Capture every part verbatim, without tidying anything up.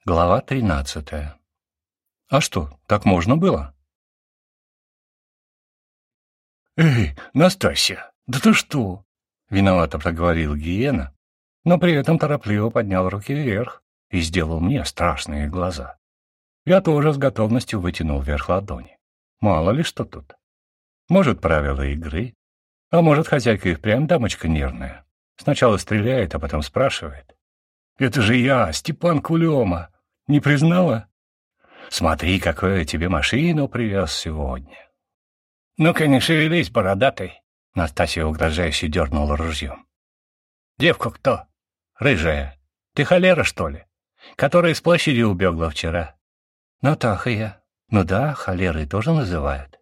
Глава тринадцатая. А что, так можно было? «Эй, Настасья, да ты что?» — виновато проговорил Гиена, но при этом торопливо поднял руки вверх и сделал мне страшные глаза. Я тоже с готовностью вытянул вверх ладони. Мало ли что тут. Может, правила игры, а может, хозяйка и впрямь дамочка нервная. Сначала стреляет, а потом спрашивает. «Это же я, Степан Кулема! Не признала? Смотри, какую я тебе машину привез сегодня!» «Ну-ка, не шевелись, бородатый!» Настасья угрожающе дернула ружьем. «Девку кто? Рыжая. Ты холера, что ли? Которая из площади убегла вчера?» «Натаха я. Ну да, холерой тоже называют».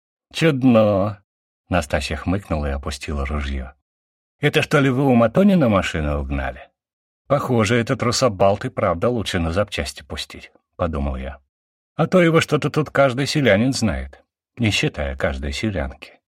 «Чудно!» Настасья хмыкнула и опустила ружье. «Это что ли вы у Матонина машину угнали? Похоже, этот русобалт и правда лучше на запчасти пустить», — подумал я. «А то его что-то тут каждый селянин знает, не считая каждой селянки».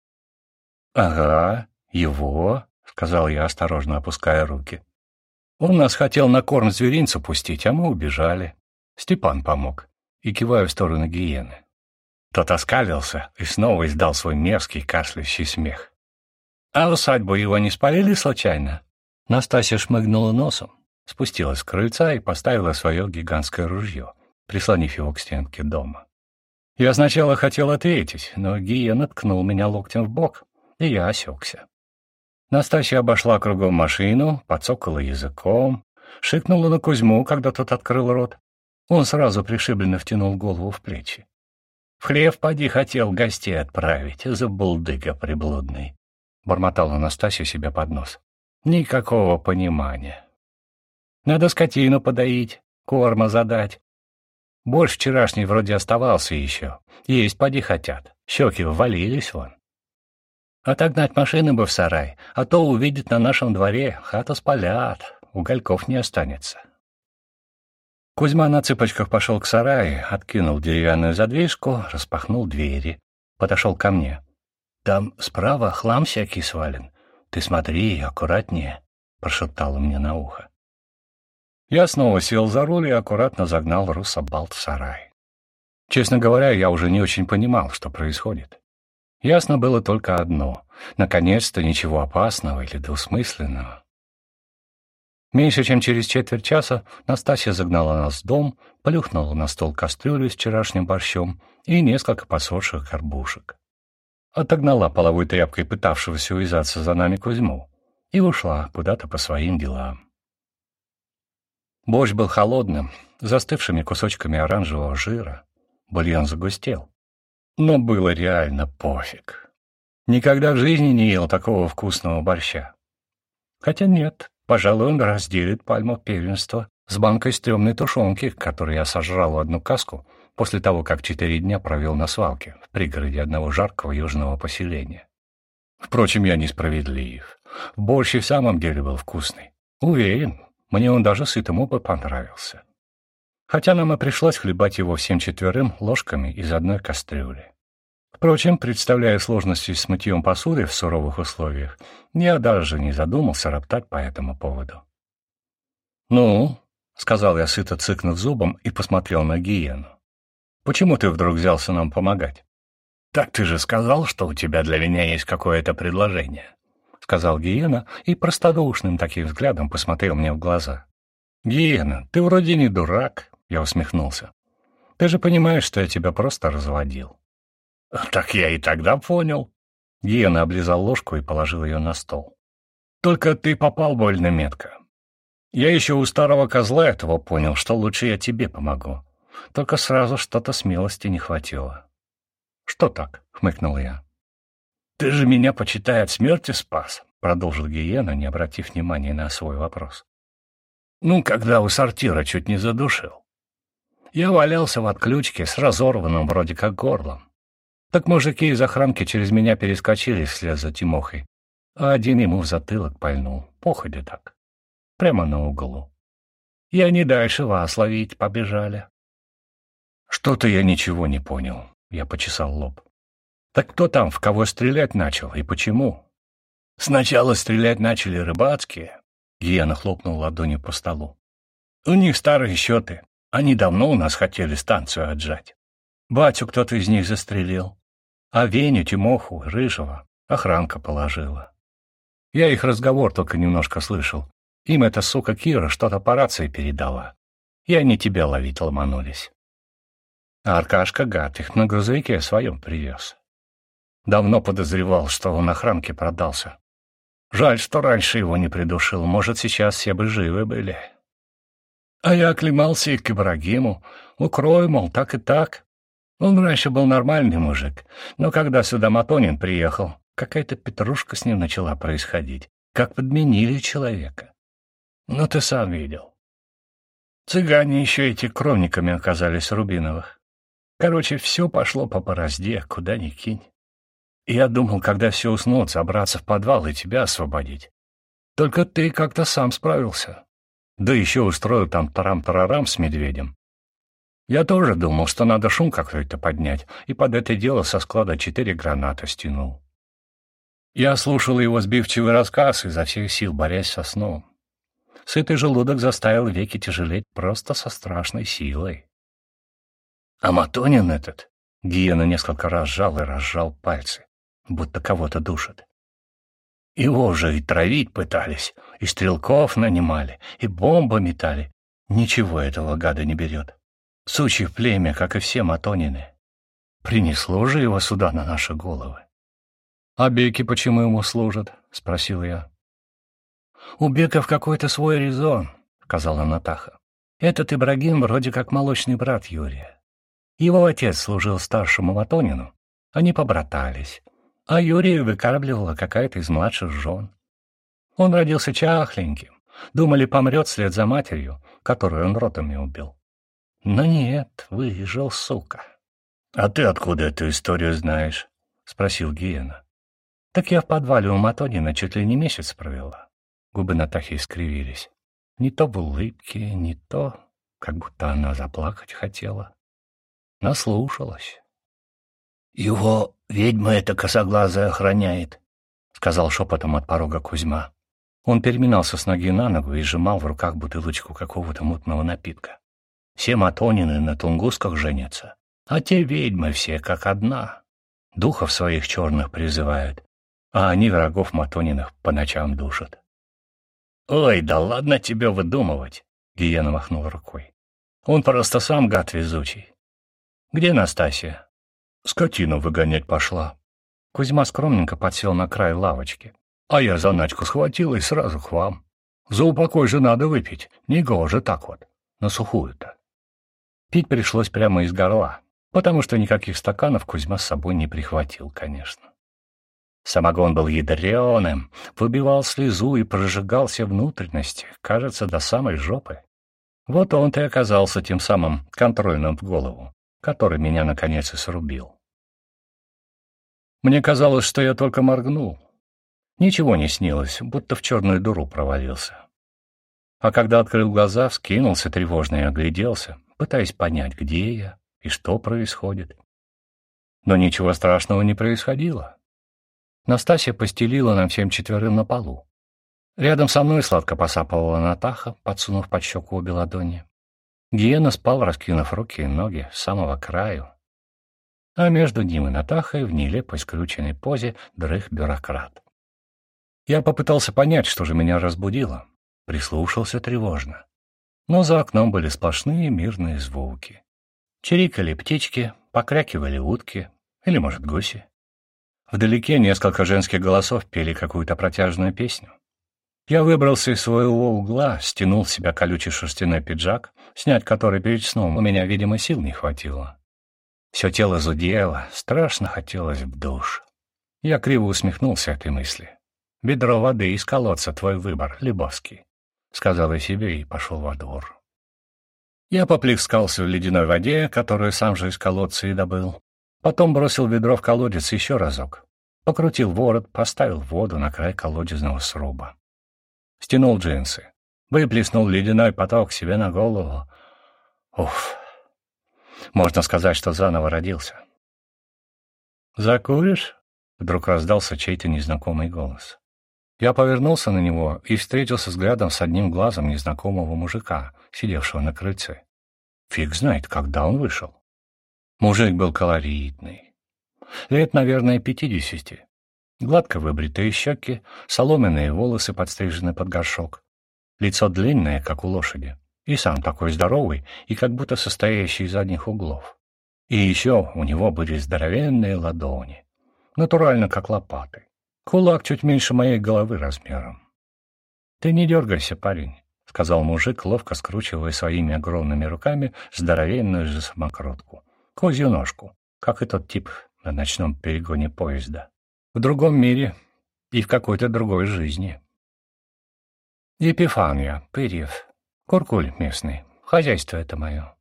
«Ага, его», — сказал я, осторожно опуская руки. «Он нас хотел на корм зверинцу пустить, а мы убежали. Степан помог». И киваю в сторону Гиены. Тот оскалился и снова издал свой мерзкий кашляющий смех. «А усадьбу его не спалили случайно?» Настасья шмыгнула носом, спустилась с крыльца и поставила свое гигантское ружье, прислонив его к стенке дома. Я сначала хотел ответить, но Гиена ткнул меня локтем в бок, и я осекся. Настасья обошла кругом машину, подцокала языком, шикнула на Кузьму, когда тот открыл рот. Он сразу пришибленно втянул голову в плечи. «В хлев поди хотел гостей отправить, забулдыга приблудный», — бормотала Настасья себе под нос. «Никакого понимания. Надо скотину подоить, корма задать. Борщ вчерашний вроде оставался еще. Есть поди хотят, щеки ввалились вон. Отогнать машины бы в сарай, а то увидят на нашем дворе, хату спалят, угольков не останется». Кузьма на цыпочках пошел к сараю, откинул деревянную задвижку, распахнул двери, подошел ко мне. «Там справа хлам всякий свален. Ты смотри, аккуратнее», — прошептала мне на ухо. Я снова сел за руль и аккуратно загнал русобалт в сарай. Честно говоря, я уже не очень понимал, что происходит. Ясно было только одно — наконец-то ничего опасного или двусмысленного. Меньше чем через четверть часа Настасья загнала нас в дом, плюхнула на стол кастрюлю с вчерашним борщом и несколько посохших горбушек. Отогнала половой тряпкой пытавшегося увязаться за нами Кузьму и ушла куда-то по своим делам. Борщ был холодным, застывшими кусочками оранжевого жира. Бульон загустел. Но было реально пофиг. Никогда в жизни не ел такого вкусного борща. Хотя нет, пожалуй, он разделит пальму первенства с банкой стрёмной тушенки, которую я сожрал в одну каску после того, как четыре дня провел на свалке в пригороде одного жаркого южного поселения. Впрочем, я несправедлив. Борщ и в самом деле был вкусный. Уверен, мне он даже сытому бы понравился. Хотя нам и пришлось хлебать его всем четверым ложками из одной кастрюли. Впрочем, представляя сложности с мытьем посуды в суровых условиях, я даже не задумался роптать по этому поводу. «Ну», — сказал я, сыто цыкнув зубом, и посмотрел на Гиену. «Почему ты вдруг взялся нам помогать?» «Так ты же сказал, что у тебя для меня есть какое-то предложение», — сказал Гиена и простодушным таким взглядом посмотрел мне в глаза. «Гиена, ты вроде не дурак», — я усмехнулся. «Ты же понимаешь, что я тебя просто разводил». «Так я и тогда понял». Гиена облизал ложку и положил ее на стол. «Только ты попал больно метко. Я еще у старого козла этого понял, что лучше я тебе помогу. Только сразу что-то смелости не хватило». «Что так?» — хмыкнул я. «Ты же меня, почитай, от смерти спас», — продолжил Гиена, не обратив внимания на свой вопрос. «Ну, когда у сортира чуть не задушил. Я валялся в отключке с разорванным вроде как горлом. Так мужики из охранки через меня перескочили вслед за Тимохой, а один ему в затылок пальнул, походя так, прямо на углу. И они дальше вас ловить побежали». «Что-то я ничего не понял», — я почесал лоб. «Так кто там, в кого стрелять начал и почему?» «Сначала стрелять начали рыбацкие», — Гиена хлопнул ладонью по столу. «У них старые счеты, Они давно у нас хотели станцию отжать. Батю кто-то из них застрелил, а Веню, Тимоху, Рыжего охранка положила. Я их разговор только немножко слышал. Им эта сука Кира что-то по рации передала. И они тебя ловить ломанулись. А Аркашка, гад, их на грузовике своем привез. Давно подозревал, что он охранке продался. Жаль, что раньше его не придушил. Может, сейчас все бы живы были. А я оклемался и к Ибрагиму. Укрою, мол, так и так. Он раньше был нормальный мужик, но когда сюда Матонин приехал, какая-то петрушка с ним начала происходить. Как подменили человека. Ну, ты сам видел. Цыгане еще эти кровниками оказались Рубиновых. Короче, все пошло по борозде, куда ни кинь. И я думал, когда все уснут, забраться в подвал и тебя освободить. Только ты как-то сам справился. Да еще устроил там тарам-тарарам с медведем. Я тоже думал, что надо шум какой-то поднять, и под это дело со склада четыре граната стянул. Я слушал его сбивчивый рассказ, изо всех сил борясь со сном. Сытый желудок заставил веки тяжелеть просто со страшной силой. А Матонин этот, Гиена несколько раз сжал и разжал пальцы, будто кого-то душит. Его же и травить пытались, и стрелков нанимали, и бомбы метали. Ничего этого гада не берет. Сучье племя, как и все Матонины. Принесло же его сюда на наши головы. — А беки почему ему служат? — спросил я. — У беков какой-то свой резон, — сказала Натаха. Этот Ибрагим вроде как молочный брат Юрия. Его отец служил старшему Матонину, они побратались, а Юрия выкармливала какая-то из младших жен. Он родился чахленьким, думали, помрет вслед за матерью, которую он ротами убил. Но нет, выжил, сука. — А ты откуда эту историю знаешь? — спросил Гиена. — Так я в подвале у Матонина чуть ли не месяц провела. Губы Натахи искривились. Не то в улыбке, не то, как будто она заплакать хотела. Наслушалась. — Его ведьма эта косоглазая охраняет, — сказал шепотом от порога Кузьма. Он переминался с ноги на ногу и сжимал в руках бутылочку какого-то мутного напитка. Все Матонины на тунгусках женятся, а те ведьмы все как одна. Духов своих черных призывают, а они врагов Матониных по ночам душат. — Ой, да ладно тебе выдумывать, — Гиена махнул рукой. — Он просто сам гад везучий. — Где Настасья? — Скотину выгонять пошла. Кузьма скромненько подсел на край лавочки. — А я заначку схватил и сразу к вам. За упокой же надо выпить, негоже так вот, на сухую-то. Пить пришлось прямо из горла, потому что никаких стаканов Кузьма с собой не прихватил, конечно. Самогон был ядреным, выбивал слезу и прожигал все внутренности, кажется, до самой жопы. Вот он-то и оказался тем самым контрольным в голову, который меня, наконец, и срубил. Мне казалось, что я только моргнул. Ничего не снилось, будто в черную дыру провалился. А когда открыл глаза, вскинулся тревожно и огляделся, пытаясь понять, где я и что происходит. Но ничего страшного не происходило. Настасья постелила нам всем четверым на полу. Рядом со мной сладко посапывала Натаха, подсунув под щеку обе ладони. Гиена спал, раскинув руки и ноги с самого краю. А между ним и Натахой в нелепой скрюченной позе дрых бюрократ. Я попытался понять, что же меня разбудило. Прислушался тревожно. Но за окном были сплошные мирные звуки. Чирикали птички, покрякивали утки, или, может, гуси. Вдалеке несколько женских голосов пели какую-то протяжную песню. Я выбрался из своего угла, стянул с себя колючий шерстяной пиджак, снять который перед сном у меня, видимо, сил не хватило. Все тело зудело, страшно хотелось в душ. Я криво усмехнулся этой мысли. «Ведро воды из колодца — твой выбор, Лебовский», — сказал я себе и пошел во двор. Я поплескался в ледяной воде, которую сам же из колодца и добыл. Потом бросил ведро в колодец еще разок. Покрутил ворот, поставил воду на край колодезного сруба. Стянул джинсы. Выплеснул ледяной поток себе на голову. Уф! Можно сказать, что заново родился. «Закуришь?» — вдруг раздался чей-то незнакомый голос. Я повернулся на него и встретился взглядом с одним глазом незнакомого мужика, сидевшего на крыльце. Фиг знает, когда он вышел. Мужик был колоритный. Лет, наверное, пятидесяти. Гладко выбритые щеки, соломенные волосы подстрижены под горшок. Лицо длинное, как у лошади. И сам такой здоровый, и как будто состоящий из одних углов. И еще у него были здоровенные ладони. Натурально, как лопаты. Кулак чуть меньше моей головы размером. «Ты не дергайся, парень», — сказал мужик, ловко скручивая своими огромными руками здоровенную же самокрутку. Козью ножку, как и тот тип на ночном перегоне поезда. В другом мире и в какой-то другой жизни. Епифания, Пырьев, Куркуль местный, хозяйство это мое.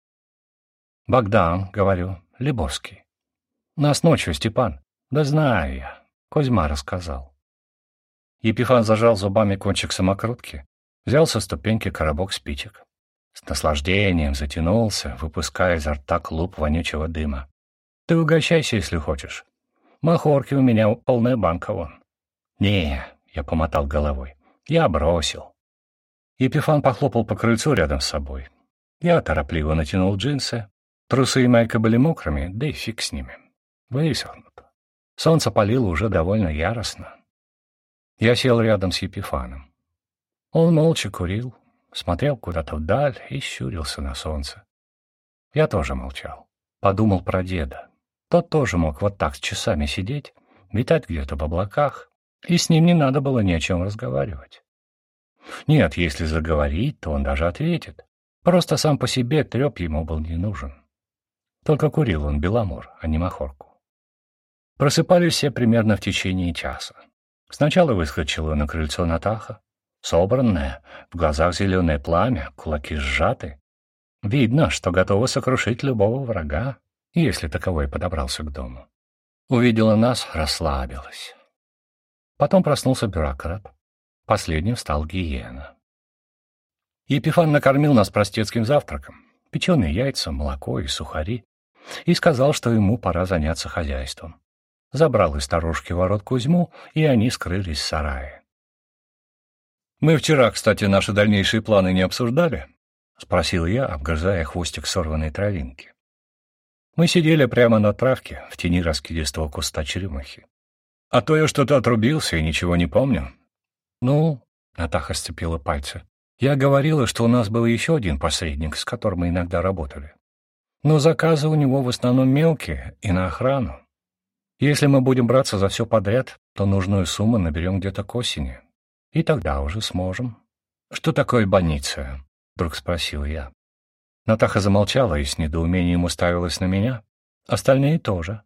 Богдан, говорю, Лебовский. Нас ночью, Степан. Да знаю я, Кузьма рассказал. Епифан зажал зубами кончик самокрутки, взял со ступеньки коробок спичек. С наслаждением затянулся, выпуская изо рта клуб вонючего дыма. Ты угощайся, если хочешь. Махорки у меня полная банка вон. Не, я помотал головой. Я бросил. Епифан похлопал по крыльцу рядом с собой. Я торопливо натянул джинсы. Трусы и майка были мокрыми, да и фиг с ними. Высохнут. Солнце палило уже довольно яростно. Я сел рядом с Епифаном. Он молча курил, смотрел куда-то вдаль и щурился на солнце. Я тоже молчал. Подумал про деда. Тот тоже мог вот так с часами сидеть, витать где-то в облаках, и с ним не надо было ни о чем разговаривать. Нет, если заговорить, то он даже ответит. Просто сам по себе треп ему был не нужен. Только курил он беломор, а не махорку. Просыпались все примерно в течение часа. Сначала выскочила на крыльцо Натаха, собранная, в глазах зеленое пламя, кулаки сжаты. Видно, что готова сокрушить любого врага, если таковой подобрался к дому. Увидела нас, расслабилась. Потом проснулся бюрократ. Последним встал Гиена. Епифан накормил нас простецким завтраком, печеные яйца, молоко и сухари, и сказал, что ему пора заняться хозяйством. Забрал из сторожки ворот Кузьму, и они скрылись в сарае. «Мы вчера, кстати, наши дальнейшие планы не обсуждали?» — спросил я, обгрызая хвостик сорванной травинки. Мы сидели прямо на травке, в тени раскидистого куста черемухи. «А то я что-то отрубился и ничего не помню». «Ну...» — Натаха сцепила пальцы. «Я говорила, что у нас был еще один посредник, с которым мы иногда работали. Но заказы у него в основном мелкие и на охрану. Если мы будем браться за все подряд, то нужную сумму наберем где-то к осени. И тогда уже сможем». «Что такое больница?» — вдруг спросил я. Натаха замолчала и с недоумением уставилась на меня. Остальные тоже.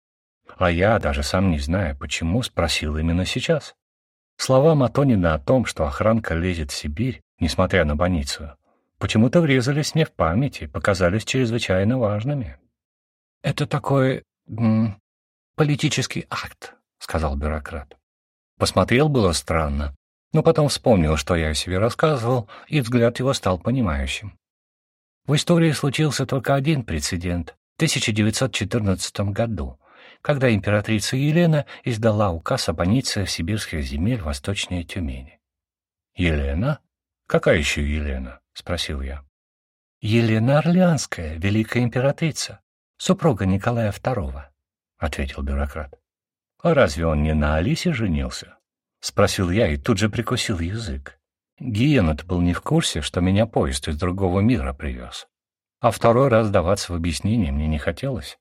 А я, даже сам не зная, почему, спросил именно сейчас. Слова Матонина о том, что охранка лезет в Сибирь, несмотря на больницу, почему-то врезались мне в память и показались чрезвычайно важными. «Это такой... М, политический акт», — сказал бюрократ. Посмотрел было странно, но потом вспомнил, что я о себе рассказывал, и взгляд его стал понимающим. В истории случился только один прецедент в тысяча девятьсот четырнадцатом году, когда императрица Елена издала указ об аннексии сибирских земель восточнее Тюмени. «Елена? Какая еще Елена?» — спросил я. «Елена Орлеанская, великая императрица, супруга Николая второго», — ответил бюрократ. «А разве он не на Алисе женился?» — спросил я и тут же прикусил язык. Гиена-то был не в курсе, что меня поезд из другого мира привез. А второй раз даваться в объяснение мне не хотелось.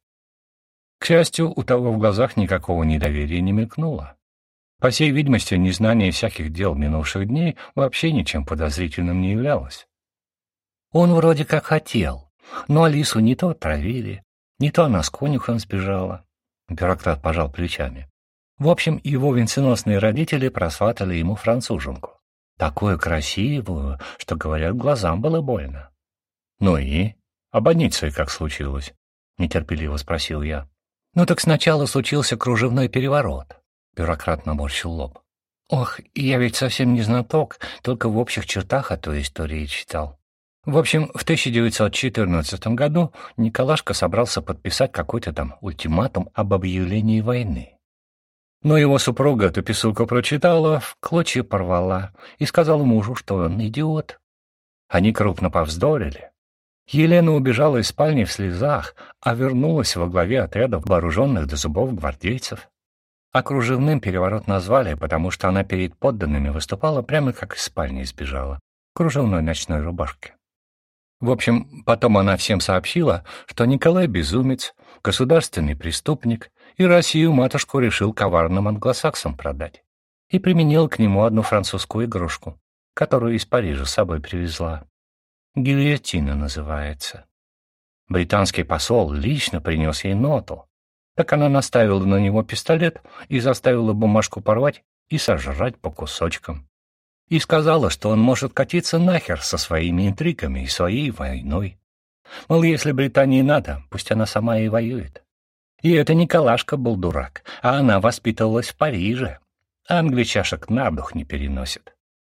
К счастью, у того в глазах никакого недоверия не мелькнуло. По всей видимости, незнание всяких дел минувших дней вообще ничем подозрительным не являлось. Он вроде как хотел, но Алису не то отравили, не то она с конюхом сбежала. Бюрократ пожал плечами. В общем, его венценосные родители просватали ему француженку. Такую красивую, что, говорят, глазам было больно. «Ну и? А больницей как случилось?» — нетерпеливо спросил я. «Ну так сначала случился кружевной переворот», — бюрократ наморщил лоб. «Ох, я ведь совсем не знаток, только в общих чертах о той истории читал. В общем, в тысяча девятьсот четырнадцатом году Николашка собрался подписать какой-то там ультиматум об объявлении войны. Но его супруга эту писулку прочитала, в клочья порвала и сказала мужу, что он идиот. Они крупно повздорили. Елена убежала из спальни в слезах, а вернулась во главе отряда вооруженных до зубов гвардейцев. А кружевным переворот назвали, потому что она перед подданными выступала прямо как из спальни сбежала, в кружевной ночной рубашке. В общем, потом она всем сообщила, что Николай безумец, государственный преступник, и Россию-матушку решил коварным англосаксам продать. И применил к нему одну французскую игрушку, которую из Парижа с собой привезла. Гильотина называется. Британский посол лично принес ей ноту. Так она наставила на него пистолет и заставила бумажку порвать и сожрать по кусочкам. И сказала, что он может катиться нахер со своими интригами и своей войной. Мол, если Британии надо, пусть она сама и воюет. И это Николашка был дурак, а она воспитывалась в Париже. А англичашек на дух не переносит.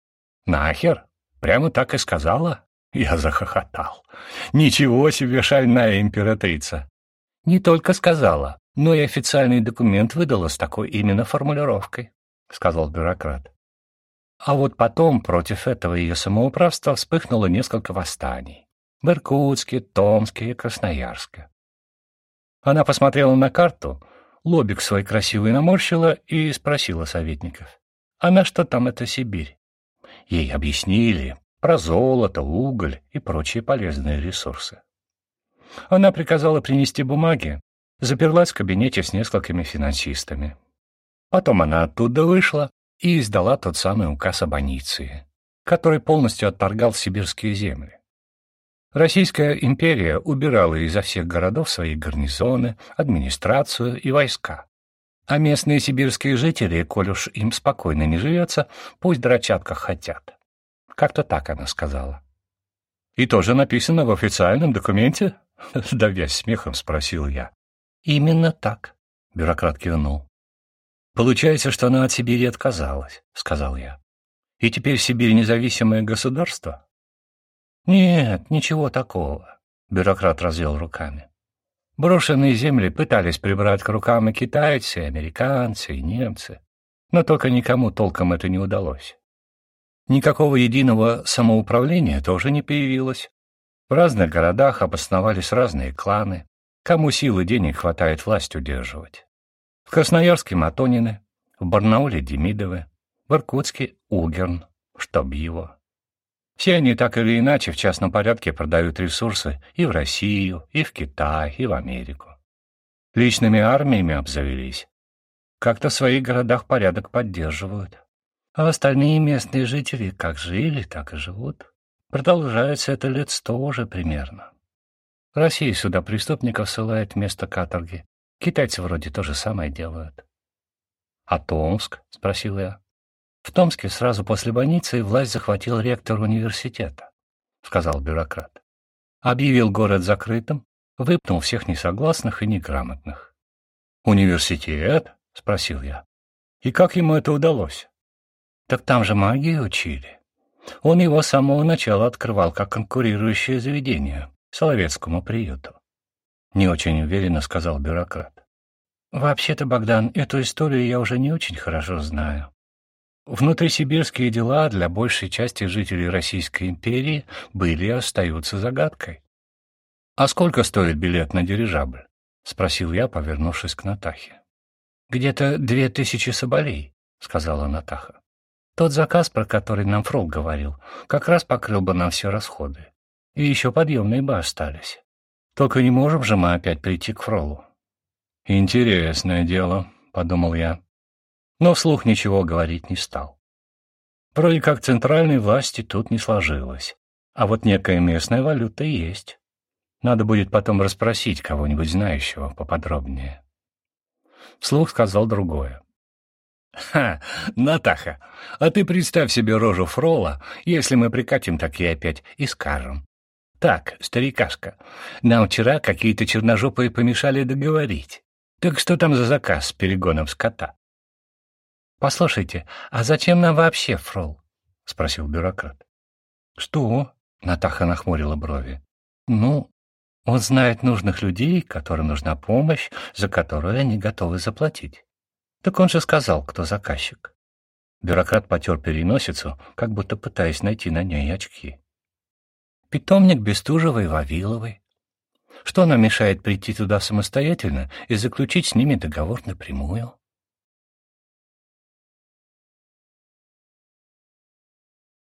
Нахер? Прямо так и сказала? Я захохотал. Ничего себе шальная императрица. Не только сказала, но и официальный документ выдала с такой именно формулировкой, сказал бюрократ. А вот потом против этого ее самоуправства вспыхнуло несколько восстаний. В Иркутске, Томске и Красноярске. Она посмотрела на карту, лобик свой красивый наморщила и спросила советников. А на что там эта Сибирь? Ей объяснили про золото, уголь и прочие полезные ресурсы. Она приказала принести бумаги, заперлась в кабинете с несколькими финансистами. Потом она оттуда вышла и издала тот самый указ об аннексии, который полностью отторгал сибирские земли. Российская империя убирала изо всех городов свои гарнизоны, администрацию и войска. А местные сибирские жители, коль уж им спокойно не живется, пусть дрочат как хотят. Как-то так она сказала. «И тоже написано в официальном документе?» — давясь смехом, спросил я. «Именно так», — бюрократ кивнул. «Получается, что она от Сибири отказалась», — сказал я. «И теперь Сибирь независимое государство?» «Нет, ничего такого», — бюрократ развел руками. «Брошенные земли пытались прибрать к рукам и китайцы, и американцы, и немцы, но только никому толком это не удалось. Никакого единого самоуправления тоже не появилось. В разных городах обосновались разные кланы, кому сил и денег хватает власть удерживать. В Красноярске — Матонины, в Барнауле — Демидовы, в Иркутске — Угерн, чтоб его. Все они так или иначе в частном порядке продают ресурсы и в Россию, и в Китай, и в Америку. Личными армиями обзавелись. Как-то в своих городах порядок поддерживают. А остальные местные жители как жили, так и живут. Продолжается это лет сто уже примерно. Россия сюда преступников ссылает вместо каторги. Китайцы вроде то же самое делают. — А Томск? — спросил я. В Томске сразу после больницы власть захватил ректор университета, — сказал бюрократ. Объявил город закрытым, выпнул всех несогласных и неграмотных. — Университет? — спросил я. — И как ему это удалось? — Так там же магию учили. Он его с самого начала открывал как конкурирующее заведение Соловецкому приюту. Не очень уверенно сказал бюрократ. — Вообще-то, Богдан, эту историю я уже не очень хорошо знаю. Внутрисибирские дела для большей части жителей Российской империи были и остаются загадкой. — А сколько стоит билет на дирижабль? — спросил я, повернувшись к Натахе. — Где-то две тысячи соболей, — сказала Натаха. — Тот заказ, про который нам Фрол говорил, как раз покрыл бы нам все расходы. И еще подъемные бы остались. Только не можем же мы опять прийти к Фролу. — Интересное дело, — подумал я. Но вслух ничего говорить не стал. Вроде как центральной власти тут не сложилось, а вот некая местная валюта есть. Надо будет потом расспросить кого-нибудь знающего поподробнее. Вслух сказал другое. «Ха, Натаха, а ты представь себе рожу Фрола, если мы прикатим такие опять и скажем. Так, старикашка, нам вчера какие-то черножопые помешали договорить. Так что там за заказ с перегоном скота?» «Послушайте, а зачем нам вообще Фрол?» — спросил бюрократ. «Что?» — Натаха нахмурила брови. «Ну, он знает нужных людей, которым нужна помощь, за которую они готовы заплатить. Так он же сказал, кто заказчик». Бюрократ потер переносицу, как будто пытаясь найти на ней очки. Питомник Бестужевой и Вавиловой. Что нам мешает прийти туда самостоятельно и заключить с ними договор напрямую?